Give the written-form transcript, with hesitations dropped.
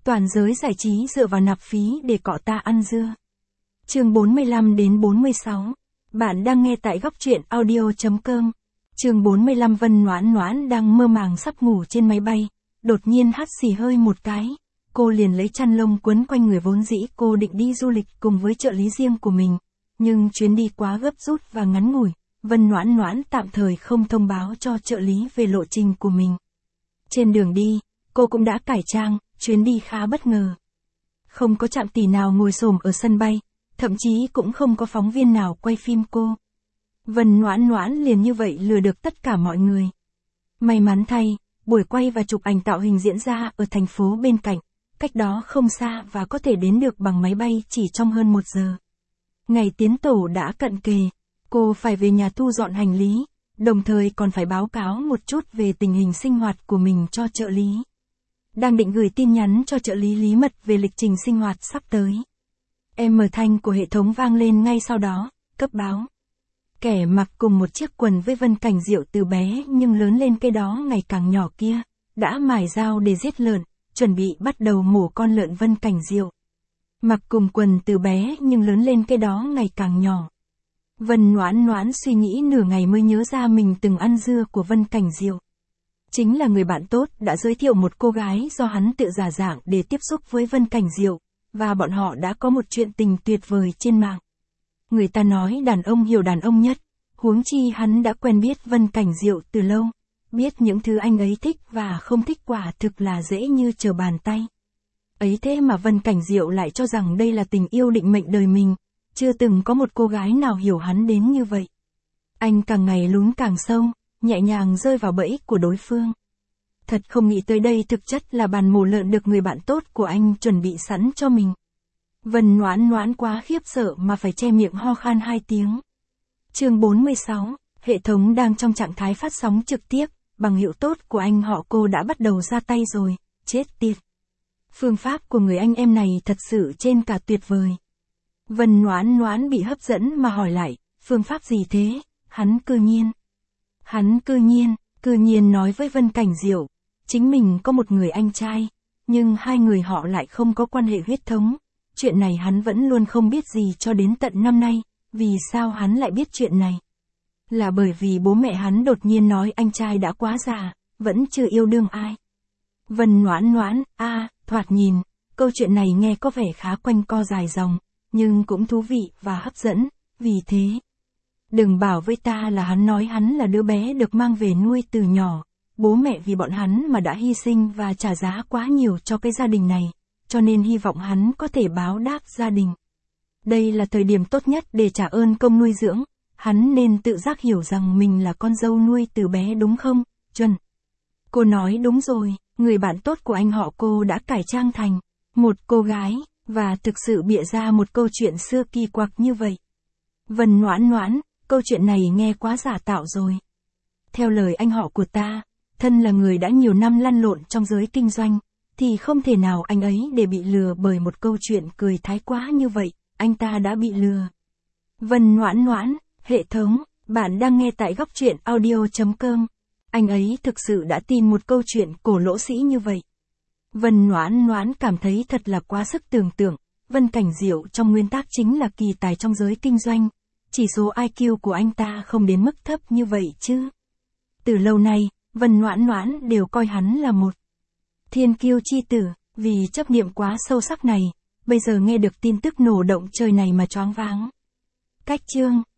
Toàn giới giải trí dựa vào nạp phí để cọ ta ăn dưa. Chương 45 đến 46. Bạn đang nghe tại góc truyện audio.com. Chương 45. Vân Noãn Noãn đang mơ màng sắp ngủ trên máy bay, đột nhiên hắt xì hơi một cái. Cô liền lấy chăn lông quấn quanh người, vốn dĩ cô định đi du lịch cùng với trợ lý riêng của mình. Nhưng chuyến đi quá gấp rút và ngắn ngủi, Vân Noãn Noãn tạm thời không thông báo cho trợ lý về lộ trình của mình. Trên đường đi, cô cũng đã cải trang, chuyến đi khá bất ngờ. Không có trạm tỷ nào ngồi xổm ở sân bay, thậm chí cũng không có phóng viên nào quay phim cô. Vân Noãn Noãn liền như vậy lừa được tất cả mọi người. May mắn thay, buổi quay và chụp ảnh tạo hình diễn ra ở thành phố bên cạnh, cách đó không xa và có thể đến được bằng máy bay chỉ trong hơn 1 giờ. Ngày tiến tổ đã cận kề, cô phải về nhà thu dọn hành lý, đồng thời còn phải báo cáo một chút về tình hình sinh hoạt của mình cho trợ lý. Đang định gửi tin nhắn cho trợ lý Lý Mật về lịch trình sinh hoạt sắp tới. Âm thanh của hệ thống vang lên ngay sau đó, cấp báo. Kẻ mặc cùng một chiếc quần với Vân Cảnh Diệu từ bé nhưng lớn lên cái đó ngày càng nhỏ kia, đã mài dao để giết lợn, chuẩn bị bắt đầu mổ con lợn Vân Cảnh Diệu. Mặc cùng quần từ bé nhưng lớn lên cái đó ngày càng nhỏ. Vân Noãn Noãn suy nghĩ nửa ngày mới nhớ ra mình từng ăn dưa của Vân Cảnh Diệu. Chính là người bạn tốt đã giới thiệu một cô gái do hắn tự giả dạng để tiếp xúc với Vân Cảnh Diệu, và bọn họ đã có một chuyện tình tuyệt vời trên mạng. Người ta nói đàn ông hiểu đàn ông nhất, huống chi hắn đã quen biết Vân Cảnh Diệu từ lâu, biết những thứ anh ấy thích và không thích quả thực là dễ như trở bàn tay. Ấy thế mà Vân Cảnh Diệu lại cho rằng đây là tình yêu định mệnh đời mình, chưa từng có một cô gái nào hiểu hắn đến như vậy. Anh càng ngày lún càng sâu, nhẹ nhàng rơi vào bẫy của đối phương. Thật không nghĩ tới đây thực chất là bàn mổ lợn được người bạn tốt của anh chuẩn bị sẵn cho mình. Vân Noãn Noãn quá khiếp sợ mà phải che miệng ho khan 2 tiếng. Chương 46. Hệ thống đang trong trạng thái phát sóng trực tiếp, bằng hiệu tốt của anh họ cô đã bắt đầu ra tay rồi, chết tiệt. Phương pháp của người anh em này thật sự trên cả tuyệt vời. Vân Noãn Noãn bị hấp dẫn mà hỏi lại, phương pháp gì thế? Hắn cư nhiên nói với Vân Cảnh Diệu, chính mình có một người anh trai, nhưng hai người họ lại không có quan hệ huyết thống. Chuyện này hắn vẫn luôn không biết gì cho đến tận năm nay. Vì sao hắn lại biết chuyện này? Là bởi vì bố mẹ hắn đột nhiên nói anh trai đã quá già, vẫn chưa yêu đương ai. Vân Noãn Noãn, thoạt nhìn, câu chuyện này nghe có vẻ khá quanh co dài dòng, nhưng cũng thú vị và hấp dẫn, vì thế. Đừng bảo với ta là hắn nói hắn là đứa bé được mang về nuôi từ nhỏ, bố mẹ vì bọn hắn mà đã hy sinh và trả giá quá nhiều cho cái gia đình này, cho nên hy vọng hắn có thể báo đáp gia đình. Đây là thời điểm tốt nhất để trả ơn công nuôi dưỡng, hắn nên tự giác hiểu rằng mình là con dâu nuôi từ bé đúng không, Chuẩn. Cô nói đúng rồi, người bạn tốt của anh họ cô đã cải trang thành một cô gái, và thực sự bịa ra một câu chuyện xưa kỳ quặc như vậy. Vân Noãn Noãn, câu chuyện này nghe quá giả tạo rồi. Theo lời anh họ của ta, thân là người đã nhiều năm lăn lộn trong giới kinh doanh, thì không thể nào anh ấy để bị lừa bởi một câu chuyện cười thái quá như vậy. Anh ta đã bị lừa. Vân Noãn Noãn, hệ thống, bạn đang nghe tại góc truyện audio.com. Anh ấy thực sự đã tin một câu chuyện cổ lỗ sĩ như vậy. Vân Noãn Noãn cảm thấy thật là quá sức tưởng tượng. Vân Cảnh Diệu trong nguyên tắc chính là kỳ tài trong giới kinh doanh. Chỉ số IQ của anh ta không đến mức thấp như vậy chứ. Từ lâu nay, Vân Noãn Noãn đều coi hắn là một thiên kiêu chi tử, vì chấp niệm quá sâu sắc này. Bây giờ nghe được tin tức nổ động trời này mà choáng váng. Cách chương